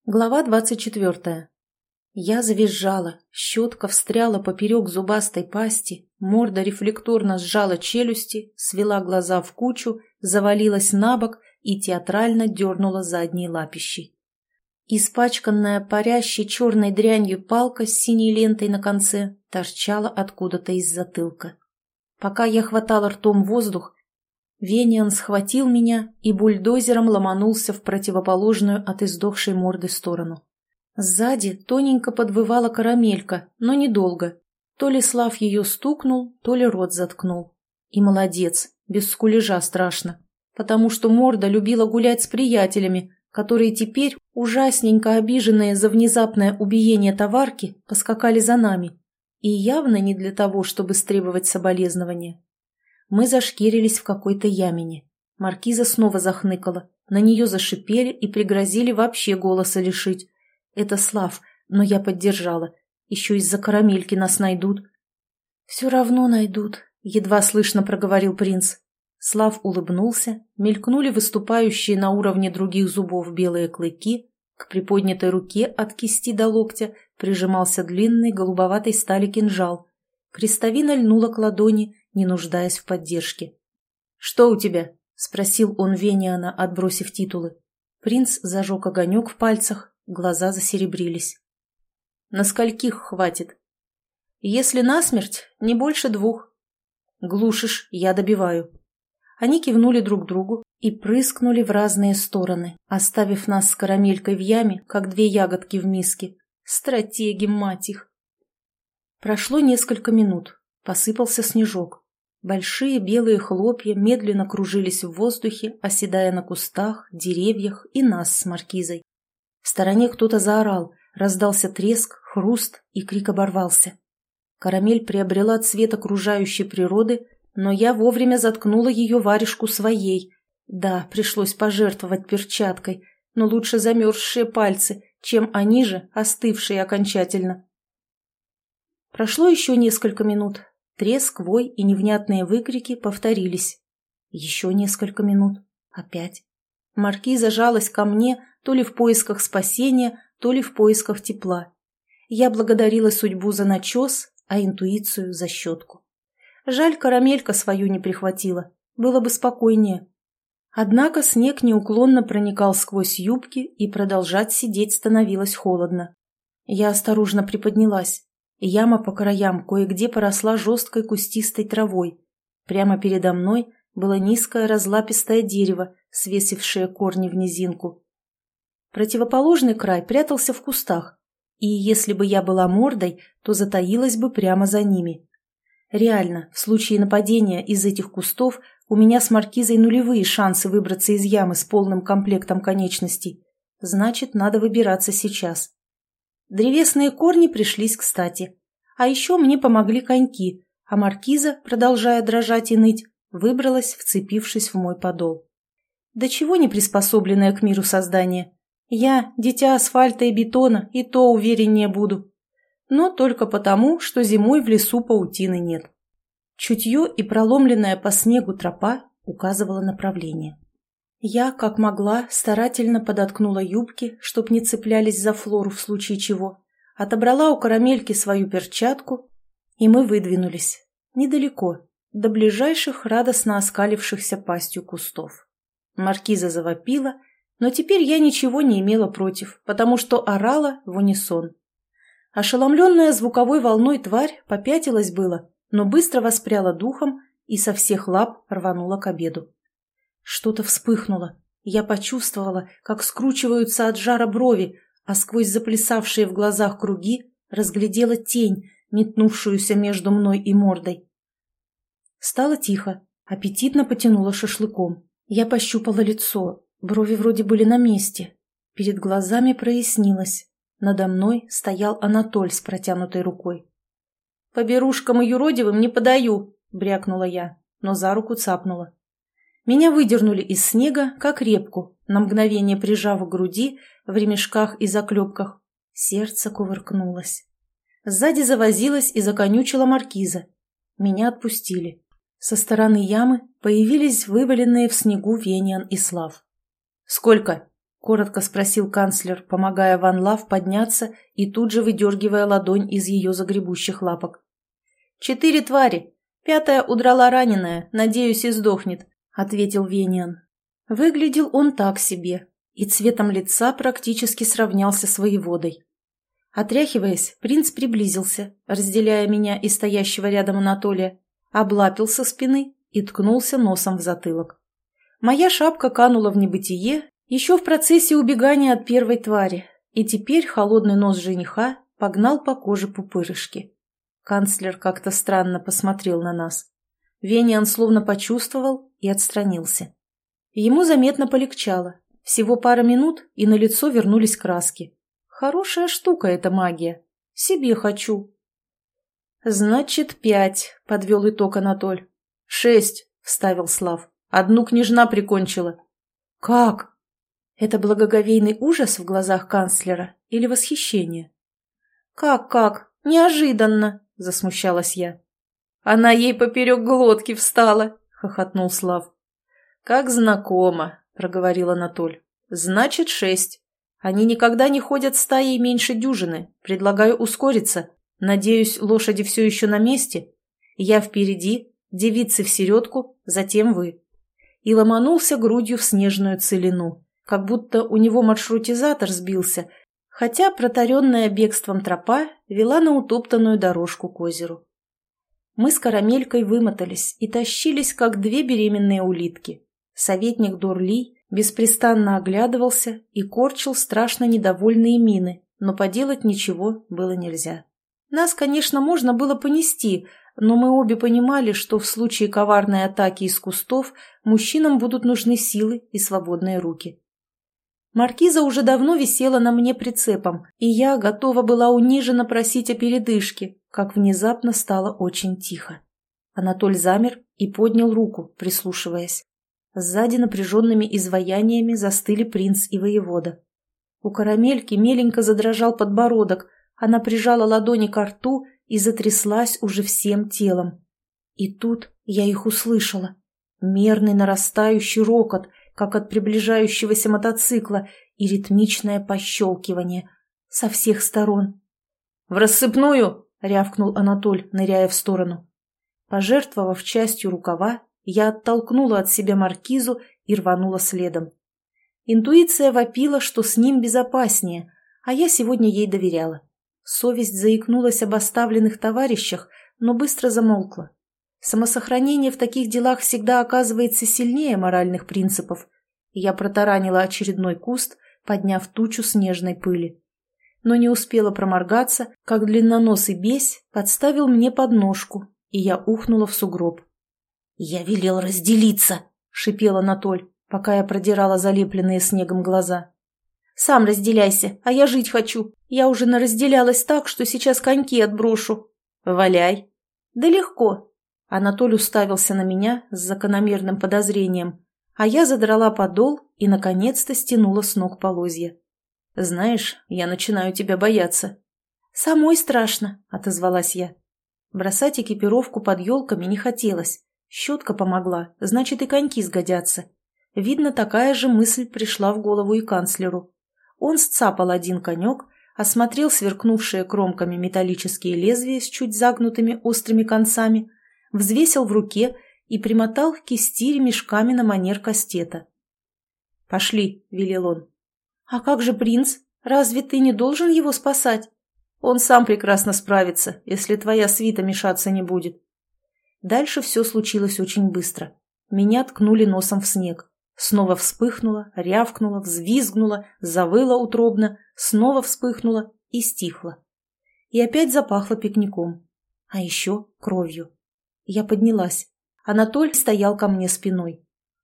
Глава 24. Я завизжала, щетка встряла поперек зубастой пасти, морда рефлекторно сжала челюсти, свела глаза в кучу, завалилась на бок и театрально дернула задней лапищей. Испачканная парящей черной дрянью палка с синей лентой на конце торчала откуда-то из затылка. Пока я хватала ртом воздух, Вениан схватил меня и бульдозером ломанулся в противоположную от издохшей морды сторону. Сзади тоненько подвывала карамелька, но недолго. То ли Слав ее стукнул, то ли рот заткнул. И молодец, без скулежа страшно, потому что морда любила гулять с приятелями, которые теперь, ужасненько обиженные за внезапное убиение товарки, поскакали за нами. И явно не для того, чтобы стребовать соболезнования. Мы зашкирились в какой-то ямине. Маркиза снова захныкала. На нее зашипели и пригрозили вообще голоса лишить. Это Слав, но я поддержала. Еще из-за карамельки нас найдут. «Все равно найдут», — едва слышно проговорил принц. Слав улыбнулся, мелькнули выступающие на уровне других зубов белые клыки, к приподнятой руке от кисти до локтя прижимался длинный голубоватой стали кинжал. Крестовина льнула к ладони, не нуждаясь в поддержке. «Что у тебя?» — спросил он Вениана, отбросив титулы. Принц зажег огонек в пальцах, глаза засеребрились. «На скольких хватит?» «Если насмерть, не больше 2. «Глушишь, я добиваю». Они кивнули друг другу и прыскнули в разные стороны, оставив нас с карамелькой в яме, как 2 ягодки в миске. Стратеги, мать их! Прошло несколько минут. Посыпался снежок. Большие белые хлопья медленно кружились в воздухе, оседая на кустах, деревьях и нас с Маркизой. В стороне кто-то заорал, раздался треск, хруст, и крик оборвался. Карамель приобрела цвет окружающей природы, но я вовремя заткнула ее варежку своей. Да, пришлось пожертвовать перчаткой, но лучше замерзшие пальцы, чем они же, остывшие окончательно. Прошло еще несколько минут. Треск, вой и невнятные выкрики повторились. Еще несколько минут. Опять. Маркиза жалась ко мне то ли в поисках спасения, то ли в поисках тепла. Я благодарила судьбу за начес, а интуицию за щетку. Жаль, карамелька свою не прихватила. Было бы спокойнее. Однако снег неуклонно проникал сквозь юбки, и продолжать сидеть становилось холодно. Я осторожно приподнялась. Яма по краям кое-где поросла жесткой кустистой травой. Прямо передо мной было низкое разлапистое дерево, свесившее корни в низинку. Противоположный край прятался в кустах, и если бы я была мордой, то затаилась бы прямо за ними. Реально, в случае нападения из этих кустов у меня с Маркизой нулевые шансы выбраться из ямы с полным комплектом конечностей. Значит, надо выбираться сейчас. Древесные корни пришлись кстати. А еще мне помогли коньки, а Маркиза, продолжая дрожать и ныть, выбралась, вцепившись в мой подол. Да чего не приспособленное к миру создание. Я, дитя асфальта и бетона, и то увереннее буду. Но только потому, что зимой в лесу паутины нет. Чутье и проломленная по снегу тропа указывала направление. Я, как могла, старательно подоткнула юбки, чтоб не цеплялись за Флору в случае чего, отобрала у карамельки свою перчатку, и мы выдвинулись. Недалеко, до ближайших радостно оскалившихся пастью кустов. Маркиза завопила, но теперь я ничего не имела против, потому что орала в унисон. Ошеломленная звуковой волной тварь попятилась было, но быстро воспряла духом и со всех лап рванула к обеду. Что-то вспыхнуло. Я почувствовала, как скручиваются от жара брови, а сквозь заплясавшие в глазах круги разглядела тень, метнувшуюся между мной и мордой. Стало тихо, аппетитно потянуло шашлыком. Я пощупала лицо, брови вроде были на месте. Перед глазами прояснилось. Надо мной стоял Анатоль с протянутой рукой. «По берушкам и юродивым не подаю», — брякнула я, но за руку цапнула. Меня выдернули из снега, как репку, на мгновение прижав к груди в ремешках и заклепках. Сердце кувыркнулось. Сзади завозилась и законючила Маркиза. Меня отпустили. Со стороны ямы появились вываленные в снегу Вениан и Слав. «Сколько?» — коротко спросил канцлер, помогая Ван Лав подняться и тут же выдергивая ладонь из ее загребущих лапок. 4 твари. 5-я удрала раненая, надеюсь, и сдохнет», — ответил Вениан. Выглядел он так себе, и цветом лица практически сравнялся с воеводой. Отряхиваясь, принц приблизился, разделяя меня и стоящего рядом Анатолия, облапил со спины и ткнулся носом в затылок. Моя шапка канула в небытие еще в процессе убегания от первой твари, и теперь холодный нос жениха погнал по коже пупырышки. Канцлер как-то странно посмотрел на нас. Вениан словно почувствовал и отстранился. Ему заметно полегчало. Всего пара минут, и на лицо вернулись краски. Хорошая штука эта магия. Себе хочу. «Значит, 5», — подвел итог Анатоль. 6, — вставил Слав. 1 княжна прикончила. «Как?» Это благоговейный ужас в глазах канцлера или восхищение? «Как? Неожиданно!» — засмущалась я. «Она ей поперек глотки встала!» — хохотнул Слав. «Как знакомо!» — проговорил Анатоль. «Значит, 6. Они никогда не ходят стаей меньше дюжины. Предлагаю ускориться. Надеюсь, лошади все еще на месте. Я впереди, девицы в середку, затем вы». И ломанулся грудью в снежную целину, как будто у него маршрутизатор сбился, хотя протаренная бегством тропа вела на утоптанную дорожку к озеру. Мы с Карамелькой вымотались и тащились, как 2 беременные улитки. Советник Дорли беспрестанно оглядывался и корчил страшно недовольные мины, но поделать ничего было нельзя. Нас, конечно, можно было понести, но мы обе понимали, что в случае коварной атаки из кустов мужчинам будут нужны силы и свободные руки. Маркиза уже давно висела на мне прицепом, и я готова была униженно просить о передышке, как внезапно стало очень тихо. Анатоль замер и поднял руку, прислушиваясь. Сзади напряженными изваяниями застыли принц и воевода. У Карамельки меленько задрожал подбородок, она прижала ладони ко рту и затряслась уже всем телом. И тут я их услышала. Мерный нарастающий рокот, как от приближающегося мотоцикла, и ритмичное пощелкивание со всех сторон. «В рассыпную!» — рявкнул Анатоль, ныряя в сторону. Пожертвовав частью рукава, я оттолкнула от себя маркизу и рванула следом. Интуиция вопила, что с ним безопаснее, а я сегодня ей доверяла. Совесть заикнулась об оставленных товарищах, но быстро замолкла. Самосохранение в таких делах всегда оказывается сильнее моральных принципов. Я протаранила очередной куст, подняв тучу снежной пыли. Но не успела проморгаться, как длинноносый бесь подставил мне подножку, и я ухнула в сугроб. «Я велел разделиться!» — шипел Анатоль, пока я продирала залепленные снегом глаза. «Сам разделяйся, а я жить хочу. Я уже наразделялась так, что сейчас коньки отброшу». «Валяй». «Да легко». Анатоль уставился на меня с закономерным подозрением, а я задрала подол и, наконец-то, стянула с ног полозья. «Знаешь, я начинаю тебя бояться». «Самой страшно», — отозвалась я. Бросать экипировку под елками не хотелось. Щетка помогла, значит, и коньки сгодятся. Видно, такая же мысль пришла в голову и канцлеру. Он сцапал один конек, осмотрел сверкнувшие кромками металлические лезвия с чуть загнутыми острыми концами, взвесил в руке и примотал к кисти ремешками на манер кастета. «Пошли», — велел он. «А как же принц? Разве ты не должен его спасать?» «Он сам прекрасно справится, если твоя свита мешаться не будет». Дальше все случилось очень быстро. Меня ткнули носом в снег. Снова вспыхнула, рявкнула, взвизгнула, завыла утробно, снова вспыхнула и стихла. И опять запахло пикником. А еще кровью. Я поднялась. Анатоль стоял ко мне спиной.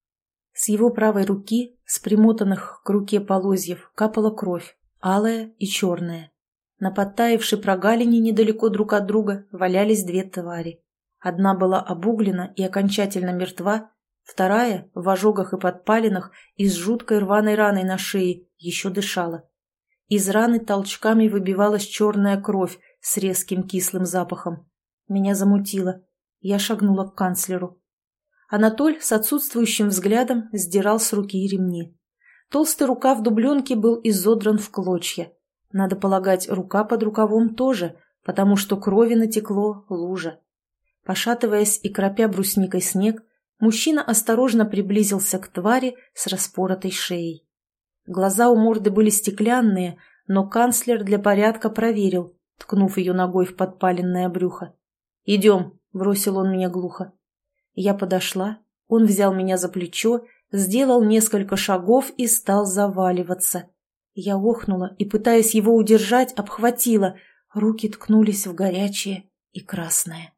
С его правой руки, с примотанных к руке полозьев, капала кровь, алая и черная. На подтаявшей прогалине недалеко друг от друга валялись 2 твари. Одна была обуглена и окончательно мертва, вторая, в ожогах и подпалинах и с жуткой рваной раной на шее, еще дышала. Из раны толчками выбивалась черная кровь с резким кислым запахом. Меня замутило. Я шагнула к канцлеру. Анатоль с отсутствующим взглядом сдирал с руки ремни. Толстый рукав дубленки был изодран в клочья. Надо полагать, рука под рукавом тоже, потому что крови натекло лужа. Пошатываясь и кропя брусникой снег, мужчина осторожно приблизился к твари с распоротой шеей. Глаза у морды были стеклянные, но канцлер для порядка проверил, ткнув ее ногой в подпаленное брюхо. «Идем», — бросил он мне глухо. Я подошла, он взял меня за плечо, сделал несколько шагов и стал заваливаться. Я охнула и, пытаясь его удержать, обхватила. Руки ткнулись в горячее и красное.